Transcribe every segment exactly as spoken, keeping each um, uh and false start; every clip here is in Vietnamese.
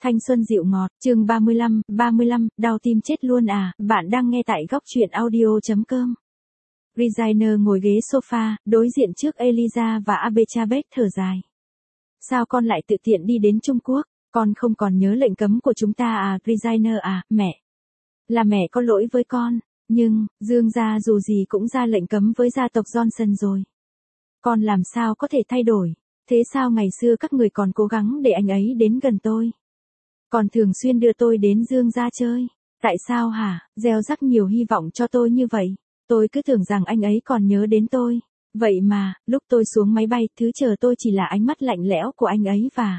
Thanh xuân dịu ngọt, chương ba mươi lăm, ba mươi lăm, đau tim chết luôn à, bạn đang nghe tại góc truyện audio chấm com. Regina ngồi ghế sofa, đối diện trước Eliza và Abechabet thở dài. Sao con lại tự tiện đi đến Trung Quốc, con không còn nhớ lệnh cấm của chúng ta à, Regina à, mẹ. Là mẹ có lỗi với con, nhưng, Dương gia dù gì cũng ra lệnh cấm với gia tộc Johnson rồi. Con làm sao có thể thay đổi, thế sao ngày xưa các người còn cố gắng để anh ấy đến gần tôi? Còn thường xuyên đưa tôi đến Dương gia chơi. Tại sao hả, gieo rắc nhiều hy vọng cho tôi như vậy? Tôi cứ tưởng rằng anh ấy còn nhớ đến tôi. Vậy mà, lúc tôi xuống máy bay, thứ chờ tôi chỉ là ánh mắt lạnh lẽo của anh ấy và...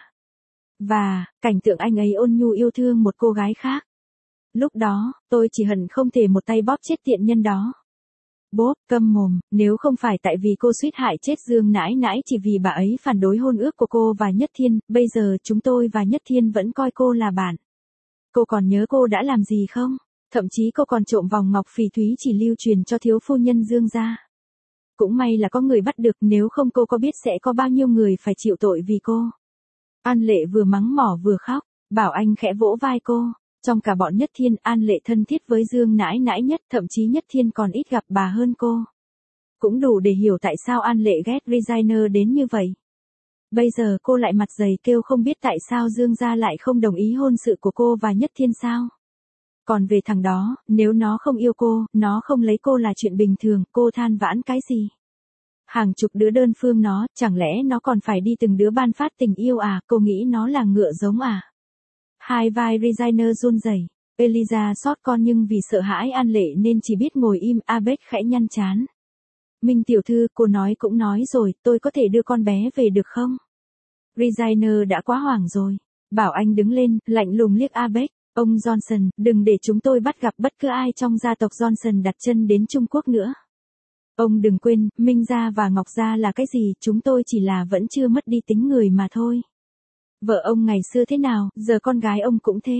Và, cảnh tượng anh ấy ôn nhu yêu thương một cô gái khác. Lúc đó, tôi chỉ hận không thể một tay bóp chết tiện nhân đó. Bốp, câm mồm, nếu không phải tại vì cô suýt hại chết Dương nãi nãi chỉ vì bà ấy phản đối hôn ước của cô và Nhất Thiên, bây giờ chúng tôi và Nhất Thiên vẫn coi cô là bạn. Cô còn nhớ cô đã làm gì không? Thậm chí cô còn trộm vòng ngọc phỉ thúy chỉ lưu truyền cho thiếu phu nhân Dương gia. Cũng may là có người bắt được, nếu không cô có biết sẽ có bao nhiêu người phải chịu tội vì cô. An Lệ vừa mắng mỏ vừa khóc, Bảo Anh khẽ vỗ vai cô. Trong cả bọn Nhất Thiên, An Lệ thân thiết với Dương nãi nãi nhất, thậm chí Nhất Thiên còn ít gặp bà hơn cô. Cũng đủ để hiểu tại sao An Lệ ghét Regina đến như vậy. Bây giờ cô lại mặt dày kêu không biết tại sao Dương gia lại không đồng ý hôn sự của cô và Nhất Thiên sao. Còn về thằng đó, nếu nó không yêu cô, nó không lấy cô là chuyện bình thường, cô than vãn cái gì? Hàng chục đứa đơn phương nó, chẳng lẽ nó còn phải đi từng đứa ban phát tình yêu à, cô nghĩ nó là ngựa giống à? Hai vai Regina run rẩy. Eliza xót con nhưng vì sợ hãi An Lệ nên chỉ biết ngồi im. Abec khẽ nhăn trán. Minh tiểu thư, cô nói cũng nói rồi, tôi có thể đưa con bé về được không? Regina đã quá hoảng rồi. Bảo Anh đứng lên, lạnh lùng liếc Abec. Ông Johnson, đừng để chúng tôi bắt gặp bất cứ ai trong gia tộc Johnson đặt chân đến Trung Quốc nữa. Ông đừng quên, Minh gia và Ngọc gia là cái gì, chúng tôi chỉ là vẫn chưa mất đi tính người mà thôi. Vợ ông ngày xưa thế nào, giờ con gái ông cũng thế.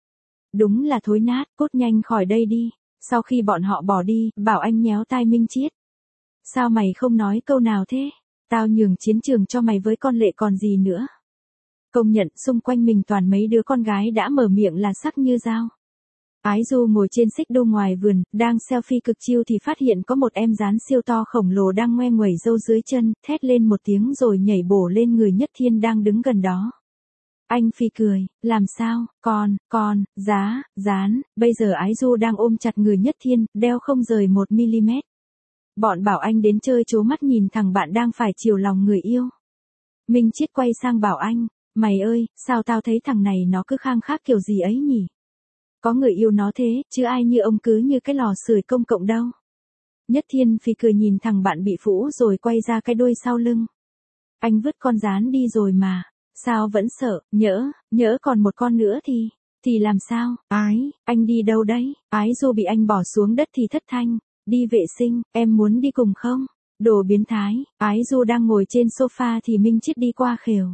Đúng là thối nát, cút nhanh khỏi đây đi. Sau khi bọn họ bỏ đi, Bảo Anh nhéo tai Minh Chiết. Sao mày không nói câu nào thế? Tao nhường chiến trường cho mày với con Lệ còn gì nữa. Công nhận xung quanh mình toàn mấy đứa con gái đã mở miệng là sắc như dao. Ái Du ngồi trên xích đu ngoài vườn, đang selfie cực chill thì phát hiện có một em rán siêu to khổng lồ đang ngoe nguẩy râu dưới chân, thét lên một tiếng rồi nhảy bổ lên người Nhất Thiên đang đứng gần đó. Anh phì cười, làm sao, con, con, giá, dán, bây giờ Ái Du đang ôm chặt người Nhất Thiên, đeo không rời một mi-li-mét. Bọn Bảo Anh đến chơi trố mắt nhìn thằng bạn đang phải chiều lòng người yêu. Minh Chiết quay sang Bảo Anh, mày ơi, sao tao thấy thằng này nó cứ khang khác kiểu gì ấy nhỉ? Có người yêu nó thế, chứ ai như ông cứ như cái lò sưởi công cộng đâu. Nhất Thiên phì cười nhìn thằng bạn bị phũ rồi quay ra cái đuôi sau lưng. Anh vứt con rán đi rồi mà. Sao vẫn sợ, nhỡ, nhỡ còn một con nữa thì, thì làm sao? Ái, anh đi đâu đấy? Ái Du bị anh bỏ xuống đất thì thất thanh, đi vệ sinh, em muốn đi cùng không? Đồ biến thái. Ái Du đang ngồi trên sofa thì Minh Chiết đi qua khều.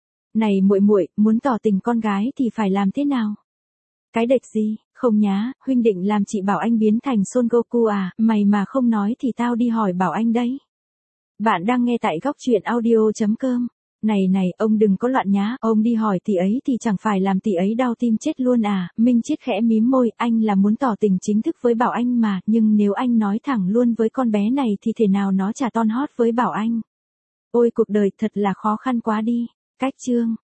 Này muội muội, muốn tỏ tình con gái thì phải làm thế nào? Cái đệch gì? Không nhá, huynh định làm chị Bảo Anh biến thành Son Goku à? Mày mà không nói thì tao đi hỏi Bảo Anh đấy. Bạn đang nghe tại góc truyện audio chấm com. Này này, ông đừng có loạn nhá, ông đi hỏi tỷ ấy thì chẳng phải làm tỷ ấy đau tim chết luôn à? Minh Chiết khẽ mím môi, anh là muốn tỏ tình chính thức với Bảo Anh mà, nhưng nếu anh nói thẳng luôn với con bé này thì thể nào nó trả ton hót với Bảo Anh? Ôi cuộc đời thật là khó khăn quá đi. Cách chương.